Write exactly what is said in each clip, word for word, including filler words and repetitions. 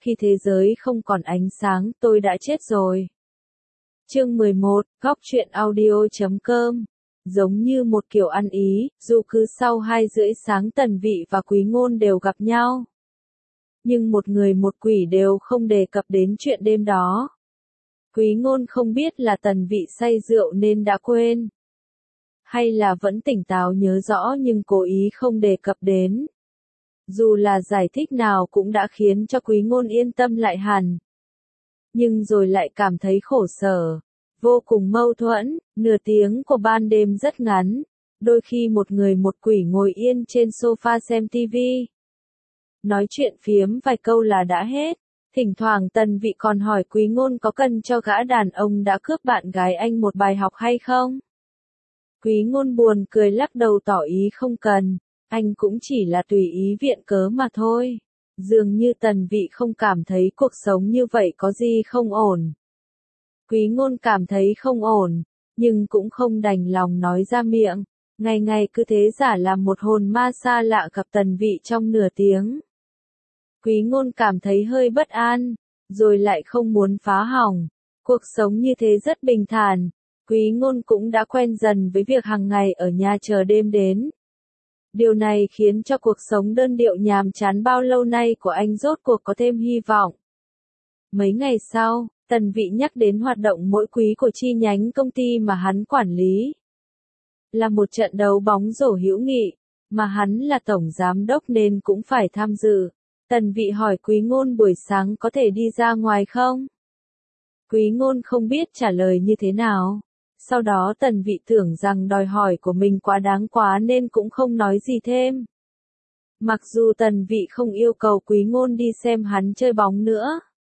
khi thế giới không còn ánh sáng, tôi đã chết rồi. Chương mười một, góc truyện audio chấm com. Giống như một kiểu ăn ý, dù cứ sau hai rưỡi sáng Tần Vị và Quý Ngôn đều gặp nhau. Nhưng một người một quỷ đều không đề cập đến chuyện đêm đó. Quý Ngôn không biết là Tần Vị say rượu nên đã quên. Hay là vẫn tỉnh táo nhớ rõ nhưng cố ý không đề cập đến. Dù là giải thích nào cũng đã khiến cho Quý Ngôn yên tâm lại hẳn. Nhưng rồi lại cảm thấy khổ sở. Vô cùng mâu thuẫn, nửa tiếng của ban đêm rất ngắn. Đôi khi một người một quỷ ngồi yên trên sofa xem tivi. Nói chuyện phiếm vài câu là đã hết. Thỉnh thoảng Tần Vị còn hỏi Quý Ngôn có cần cho gã đàn ông đã cướp bạn gái anh một bài học hay không? Quý Ngôn buồn cười lắc đầu tỏ ý không cần, anh cũng chỉ là tùy ý viện cớ mà thôi. Dường như Tần Vị không cảm thấy cuộc sống như vậy có gì không ổn. Quý Ngôn cảm thấy không ổn, nhưng cũng không đành lòng nói ra miệng, ngày ngày cứ thế giả làm một hồn ma xa lạ gặp Tần Vị trong nửa tiếng. Quý Ngôn cảm thấy hơi bất an, rồi lại không muốn phá hỏng. Cuộc sống như thế rất bình thản. Quý Ngôn cũng đã quen dần với việc hàng ngày ở nhà chờ đêm đến. Điều này khiến cho cuộc sống đơn điệu nhàm chán bao lâu nay của anh rốt cuộc có thêm hy vọng. Mấy ngày sau, Tần Vị nhắc đến hoạt động mỗi quý của chi nhánh công ty mà hắn quản lý. Là một trận đấu bóng rổ hữu nghị, mà hắn là tổng giám đốc nên cũng phải tham dự. Tần Vị hỏi Quý Ngôn buổi sáng có thể đi ra ngoài không? Quý Ngôn không biết trả lời như thế nào. Sau đó Tần Vị tưởng rằng đòi hỏi của mình quá đáng quá nên cũng không nói gì thêm. Mặc dù Tần Vị không yêu cầu Quý Ngôn đi xem hắn chơi bóng nữa.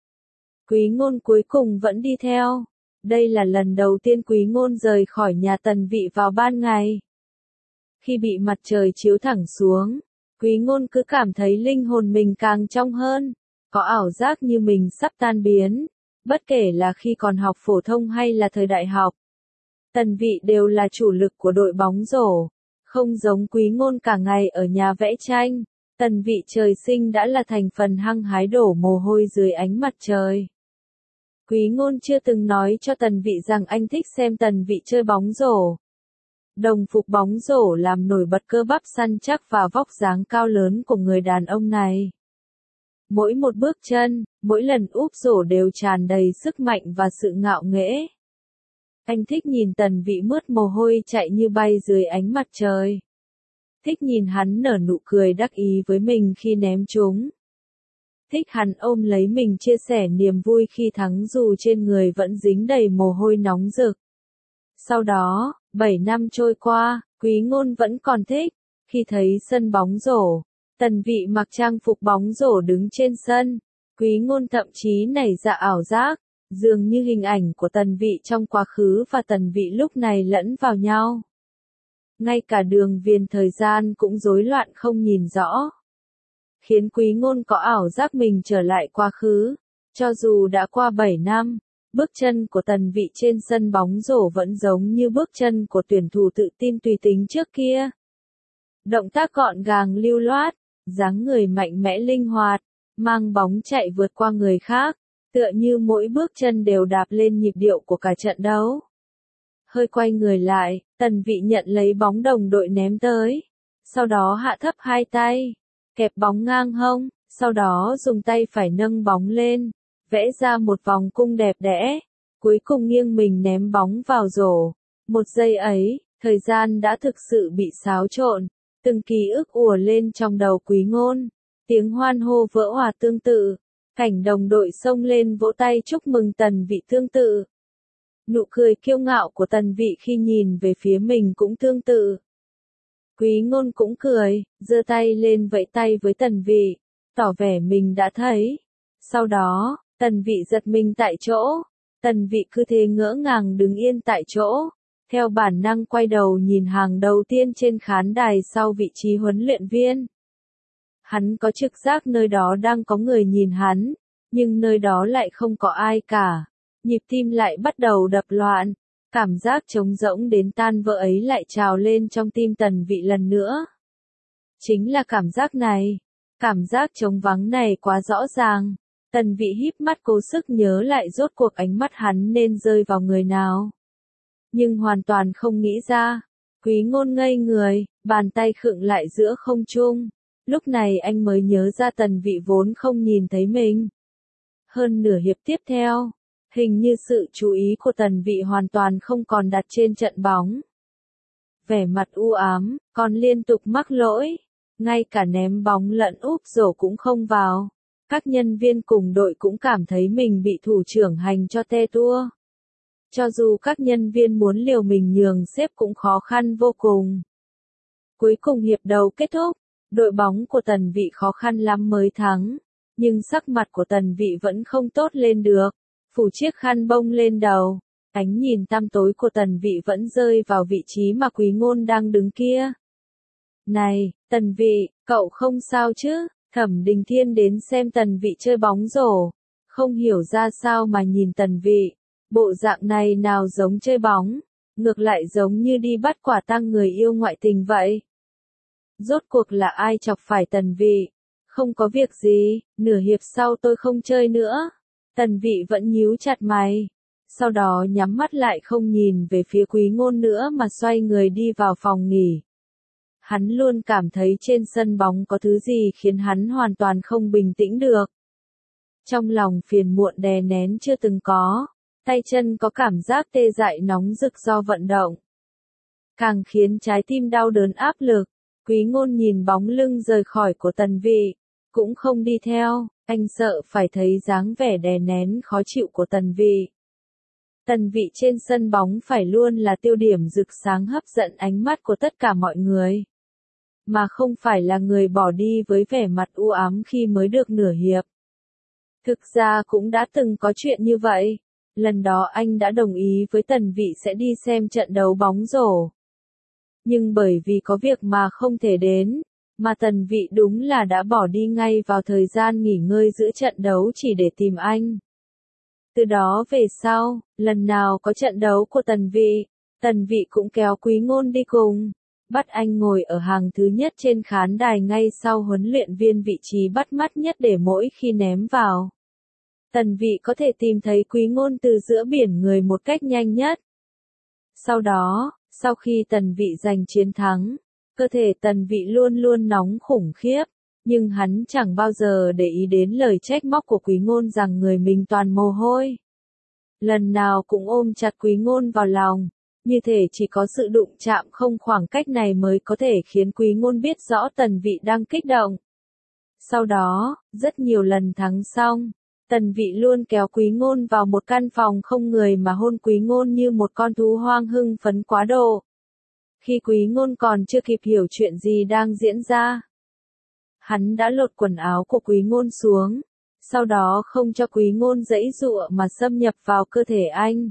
Quý Ngôn cuối cùng vẫn đi theo. Đây là lần đầu tiên Quý Ngôn rời khỏi nhà Tần Vị vào ban ngày. Khi bị mặt trời chiếu thẳng xuống, Quý Ngôn cứ cảm thấy linh hồn mình càng trong hơn, có ảo giác như mình sắp tan biến, bất kể là khi còn học phổ thông hay là thời đại học. Tần Vị đều là chủ lực của đội bóng rổ, không giống Quý Ngôn cả ngày ở nhà vẽ tranh. Tần Vị trời sinh đã là thành phần hăng hái đổ mồ hôi dưới ánh mặt trời. Quý Ngôn chưa từng nói cho Tần Vị rằng anh thích xem Tần Vị chơi bóng rổ. Đồng phục bóng rổ làm nổi bật cơ bắp săn chắc và vóc dáng cao lớn của người đàn ông này. Mỗi một bước chân, mỗi lần úp rổ đều tràn đầy sức mạnh và sự ngạo nghễ. Anh thích nhìn Tần Vị mướt mồ hôi chạy như bay dưới ánh mặt trời. Thích nhìn hắn nở nụ cười đắc ý với mình khi ném chúng. Thích hắn ôm lấy mình chia sẻ niềm vui khi thắng dù trên người vẫn dính đầy mồ hôi nóng rực. Sau đó, bảy năm trôi qua, Quý Ngôn vẫn còn thích. Khi thấy sân bóng rổ, Tần Vị mặc trang phục bóng rổ đứng trên sân. Quý Ngôn thậm chí nảy ra ảo giác, dường như hình ảnh của Tần Vị trong quá khứ và Tần Vị lúc này lẫn vào nhau. Ngay cả đường viền thời gian cũng rối loạn không nhìn rõ. Khiến Quý Ngôn có ảo giác mình trở lại quá khứ. Cho dù đã qua bảy năm, bước chân của Tần Vị trên sân bóng rổ vẫn giống như bước chân của tuyển thủ tự tin tùy tính trước kia. Động tác gọn gàng lưu loát, dáng người mạnh mẽ linh hoạt, mang bóng chạy vượt qua người khác, tựa như mỗi bước chân đều đạp lên nhịp điệu của cả trận đấu. Hơi quay người lại, Tần Vị nhận lấy bóng đồng đội ném tới. Sau đó hạ thấp hai tay, kẹp bóng ngang hông, sau đó dùng tay phải nâng bóng lên, vẽ ra một vòng cung đẹp đẽ, cuối cùng nghiêng mình ném bóng vào rổ. Một giây ấy, thời gian đã thực sự bị xáo trộn, từng ký ức ùa lên trong đầu Quý Ngôn, tiếng hoan hô vỡ òa tương tự, cảnh đồng đội xông lên vỗ tay chúc mừng Tần Vị tương tự. Nụ cười kiêu ngạo của Tần Vị khi nhìn về phía mình cũng tương tự. Quý Ngôn cũng cười, giơ tay lên vẫy tay với Tần Vị, tỏ vẻ mình đã thấy. Sau đó, Tần Vị giật mình tại chỗ. Tần Vị cứ thế ngỡ ngàng đứng yên tại chỗ, theo bản năng quay đầu nhìn hàng đầu tiên trên khán đài sau vị trí huấn luyện viên. Hắn có trực giác nơi đó đang có người nhìn hắn, nhưng nơi đó lại không có ai cả. Nhịp tim lại bắt đầu đập loạn, cảm giác trống rỗng đến tan vỡ ấy lại trào lên trong tim Tần Vị lần nữa. Chính là cảm giác này, cảm giác trống vắng này quá rõ ràng. Tần Vị híp mắt cố sức nhớ lại rốt cuộc ánh mắt hắn nên rơi vào người nào. Nhưng hoàn toàn không nghĩ ra. Quý Ngôn ngây người, bàn tay khựng lại giữa không trung. Lúc này anh mới nhớ ra Tần Vị vốn không nhìn thấy mình. Hơn nửa hiệp tiếp theo, hình như sự chú ý của Tần Vị hoàn toàn không còn đặt trên trận bóng. Vẻ mặt u ám, còn liên tục mắc lỗi, ngay cả ném bóng lẫn úp rổ cũng không vào. Các nhân viên cùng đội cũng cảm thấy mình bị thủ trưởng hành cho te tua. Cho dù các nhân viên muốn liều mình nhường xếp cũng khó khăn vô cùng. Cuối cùng hiệp đầu kết thúc, đội bóng của Tần Vị khó khăn lắm mới thắng. Nhưng sắc mặt của Tần Vị vẫn không tốt lên được, phủ chiếc khăn bông lên đầu. Ánh nhìn tăm tối của Tần Vị vẫn rơi vào vị trí mà Quý Ngôn đang đứng kia. Này, Tần Vị, cậu không sao chứ? Thẩm Đình Thiên đến xem Tần Vị chơi bóng rổ. Không hiểu ra sao mà nhìn Tần Vị. Bộ dạng này nào giống chơi bóng, ngược lại giống như đi bắt quả tang người yêu ngoại tình vậy. Rốt cuộc là ai chọc phải Tần Vị? Không có việc gì, nửa hiệp sau tôi không chơi nữa. Tần Vị vẫn nhíu chặt mày. Sau đó nhắm mắt lại không nhìn về phía Quý Ngôn nữa mà xoay người đi vào phòng nghỉ. Hắn luôn cảm thấy trên sân bóng có thứ gì khiến hắn hoàn toàn không bình tĩnh được. Trong lòng phiền muộn đè nén chưa từng có, tay chân có cảm giác tê dại nóng rực do vận động. Càng khiến trái tim đau đớn áp lực, Quý Ngôn nhìn bóng lưng rời khỏi của Tần Vị, cũng không đi theo, anh sợ phải thấy dáng vẻ đè nén khó chịu của Tần Vị. Tần Vị trên sân bóng phải luôn là tiêu điểm rực sáng hấp dẫn ánh mắt của tất cả mọi người. Mà không phải là người bỏ đi với vẻ mặt u ám khi mới được nửa hiệp. Thực ra cũng đã từng có chuyện như vậy. Lần đó anh đã đồng ý với Tần Vị sẽ đi xem trận đấu bóng rổ. Nhưng bởi vì có việc mà không thể đến, mà Tần Vị đúng là đã bỏ đi ngay vào thời gian nghỉ ngơi giữa trận đấu chỉ để tìm anh. Từ đó về sau, lần nào có trận đấu của Tần Vị, Tần Vị cũng kéo Quý Ngôn đi cùng, bắt anh ngồi ở hàng thứ nhất trên khán đài ngay sau huấn luyện viên vị trí bắt mắt nhất để mỗi khi ném vào. Tần Vị có thể tìm thấy Quý Ngôn từ giữa biển người một cách nhanh nhất. Sau đó, sau khi Tần Vị giành chiến thắng, cơ thể Tần Vị luôn luôn nóng khủng khiếp, nhưng hắn chẳng bao giờ để ý đến lời trách móc của Quý Ngôn rằng người mình toàn mồ hôi. Lần nào cũng ôm chặt Quý Ngôn vào lòng, như thể chỉ có sự đụng chạm không khoảng cách này mới có thể khiến Quý Ngôn biết rõ Tần Vị đang kích động. Sau đó, rất nhiều lần thắng xong, Tần Vị luôn kéo Quý Ngôn vào một căn phòng không người mà hôn Quý Ngôn như một con thú hoang hưng phấn quá độ. Khi Quý Ngôn còn chưa kịp hiểu chuyện gì đang diễn ra, hắn đã lột quần áo của Quý Ngôn xuống, sau đó không cho Quý Ngôn giãy giụa mà xâm nhập vào cơ thể anh.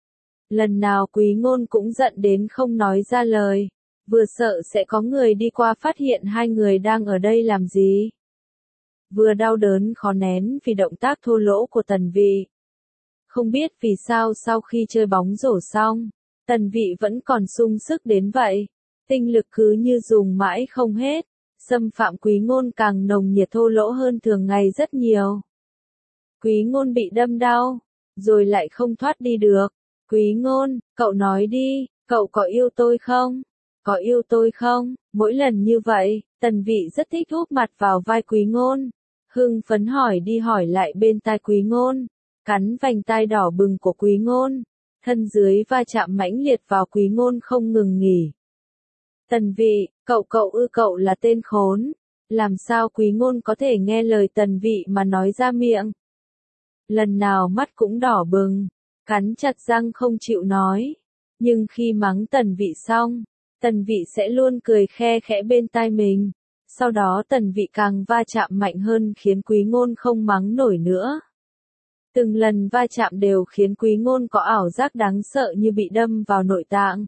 Lần nào Quý Ngôn cũng giận đến không nói ra lời, vừa sợ sẽ có người đi qua phát hiện hai người đang ở đây làm gì. Vừa đau đớn khó nén vì động tác thô lỗ của Tần Vị. Không biết vì sao sau khi chơi bóng rổ xong, Tần Vị vẫn còn sung sức đến vậy, tinh lực cứ như dùng mãi không hết, xâm phạm Quý Ngôn càng nồng nhiệt thô lỗ hơn thường ngày rất nhiều. Quý Ngôn bị đâm đau, rồi lại không thoát đi được. Quý Ngôn, cậu nói đi, cậu có yêu tôi không? Có yêu tôi không? Mỗi lần như vậy, Tần Vị rất thích úp mặt vào vai Quý Ngôn, hưng phấn hỏi đi hỏi lại bên tai Quý Ngôn, cắn vành tai đỏ bừng của Quý Ngôn, thân dưới va chạm mãnh liệt vào Quý Ngôn không ngừng nghỉ. Tần Vị, cậu cậu ư cậu là tên khốn, làm sao Quý Ngôn có thể nghe lời Tần Vị mà nói ra miệng? Lần nào mắt cũng đỏ bừng, cắn chặt răng không chịu nói, nhưng khi mắng Tần Vị xong, Tần Vị sẽ luôn cười khe khẽ bên tai mình. Sau đó Tần Vị càng va chạm mạnh hơn khiến Quý Ngôn không mắng nổi nữa. Từng lần va chạm đều khiến Quý Ngôn có ảo giác đáng sợ như bị đâm vào nội tạng.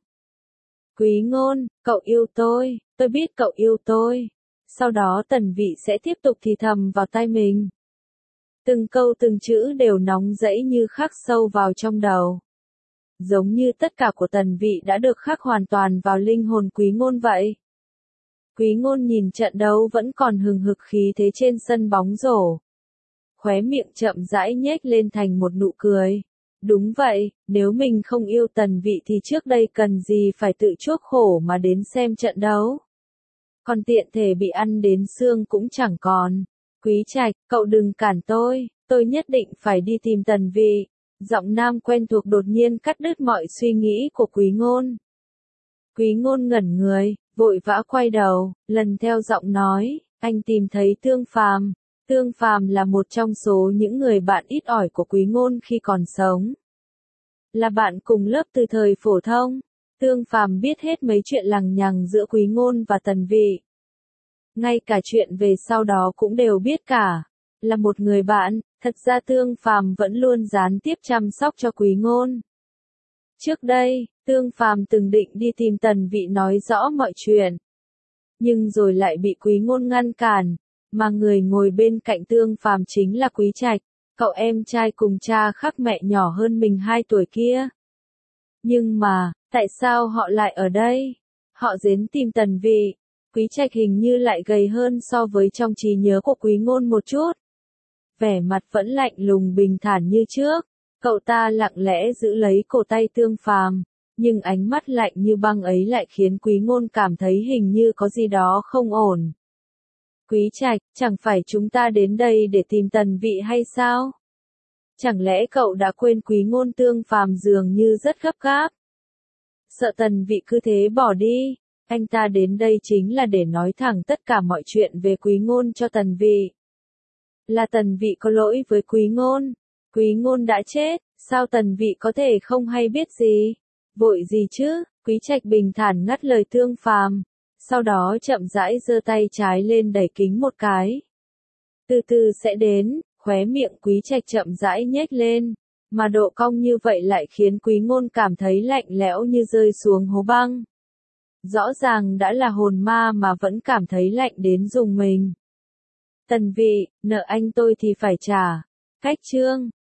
Quý Ngôn, cậu yêu tôi, tôi biết cậu yêu tôi. Sau đó Tần Vị sẽ tiếp tục thì thầm vào tai mình. Từng câu từng chữ đều nóng rẫy như khắc sâu vào trong đầu. Giống như tất cả của Tần Vị đã được khắc hoàn toàn vào linh hồn Quý Ngôn vậy. Quý Ngôn nhìn trận đấu vẫn còn hừng hực khí thế trên sân bóng rổ. khóe miệng chậm rãi nhếch lên thành một nụ cười. Đúng vậy, nếu mình không yêu Tần Vị thì trước đây cần gì phải tự chuốc khổ mà đến xem trận đấu. Còn tiện thể bị ăn đến xương cũng chẳng còn. Quý Trạch, cậu đừng cản tôi, tôi nhất định phải đi tìm Tần Vị. Giọng nam quen thuộc đột nhiên cắt đứt mọi suy nghĩ của Quý Ngôn. Quý Ngôn ngẩn người, vội vã quay đầu, lần theo giọng nói, anh tìm thấy Tương Phàm. Tương Phàm là một trong số những người bạn ít ỏi của Quý Ngôn khi còn sống. Là bạn cùng lớp từ thời phổ thông, Tương Phàm biết hết mấy chuyện lằng nhằng giữa Quý Ngôn và Tần Vị. Ngay cả chuyện về sau đó cũng đều biết cả. Là một người bạn, thật ra Tương Phàm vẫn luôn gián tiếp chăm sóc cho Quý Ngôn. Trước đây, Tương Phàm từng định đi tìm Tần Vị nói rõ mọi chuyện. Nhưng rồi lại bị Quý Ngôn ngăn cản, mà người ngồi bên cạnh Tương Phàm chính là Quý Trạch, cậu em trai cùng cha khác mẹ nhỏ hơn mình hai tuổi kia. Nhưng mà, tại sao họ lại ở đây? Họ đến tìm Tần Vị. Quý Trạch hình như lại gầy hơn so với trong trí nhớ của Quý Ngôn một chút. Vẻ mặt vẫn lạnh lùng bình thản như trước. Cậu ta lặng lẽ giữ lấy cổ tay Tương Phàm, nhưng ánh mắt lạnh như băng ấy lại khiến Quý Ngôn cảm thấy hình như có gì đó không ổn. Quý Trạch, chẳng phải chúng ta đến đây để tìm Tần Vị hay sao? Chẳng lẽ cậu đã quên Quý Ngôn? Tương Phàm dường như rất gấp gáp. Sợ Tần Vị cứ thế bỏ đi, anh ta đến đây chính là để nói thẳng tất cả mọi chuyện về Quý Ngôn cho Tần Vị. Là Tần Vị có lỗi với Quý Ngôn. Quý Ngôn đã chết, sao Tần Vị có thể không hay biết gì? Vội gì chứ? Quý Trạch bình thản ngắt lời Tương Phàm, sau đó chậm rãi giơ tay trái lên đẩy kính một cái. Từ từ sẽ đến, khóe miệng Quý Trạch chậm rãi nhếch lên, mà độ cong như vậy lại khiến Quý Ngôn cảm thấy lạnh lẽo như rơi xuống hố băng. Rõ ràng đã là hồn ma mà vẫn cảm thấy lạnh đến rùng mình. Tần Vị, nợ anh tôi thì phải trả. Cách chương